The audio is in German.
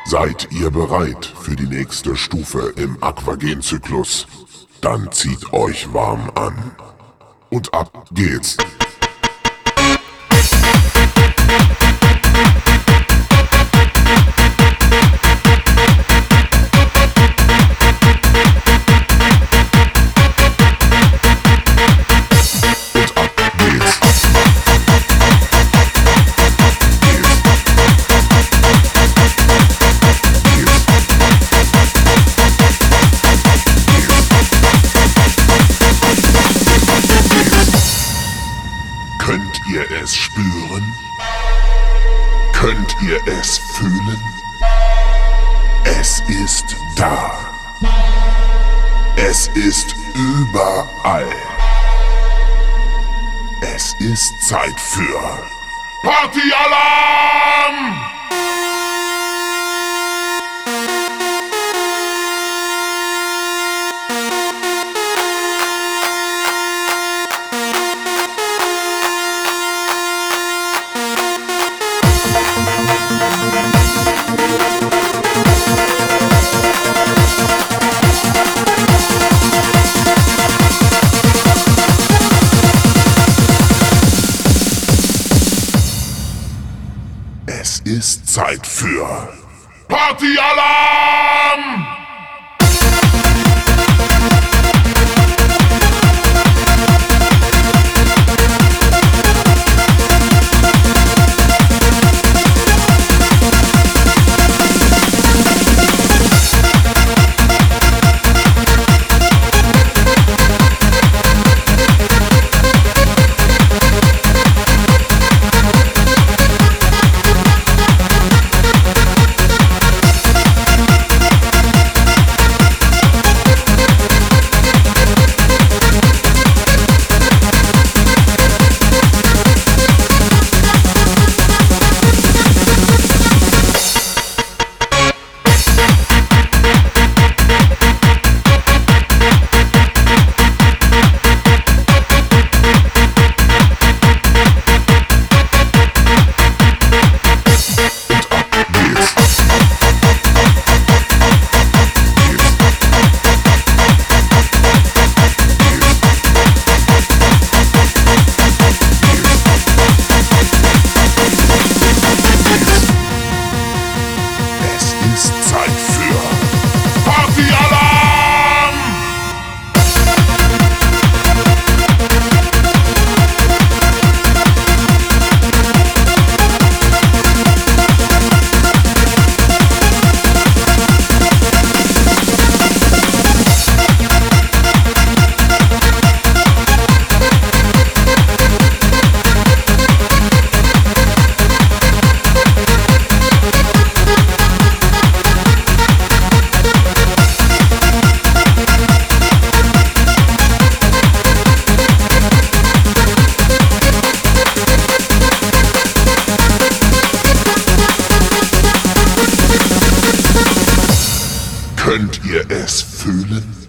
Seid ihr bereit für die nächste Stufe im Aquagen-Zyklus? Dann zieht euch warm an. Und ab geht's! Könnt ihr es spüren? Könnt ihr es fühlen? Es ist da. Es ist überall. Es ist Zeit für Partyalarm! Es ist Zeit für Partyalarm! Zeit für Partyalarm! Könnt ihr es fühlen?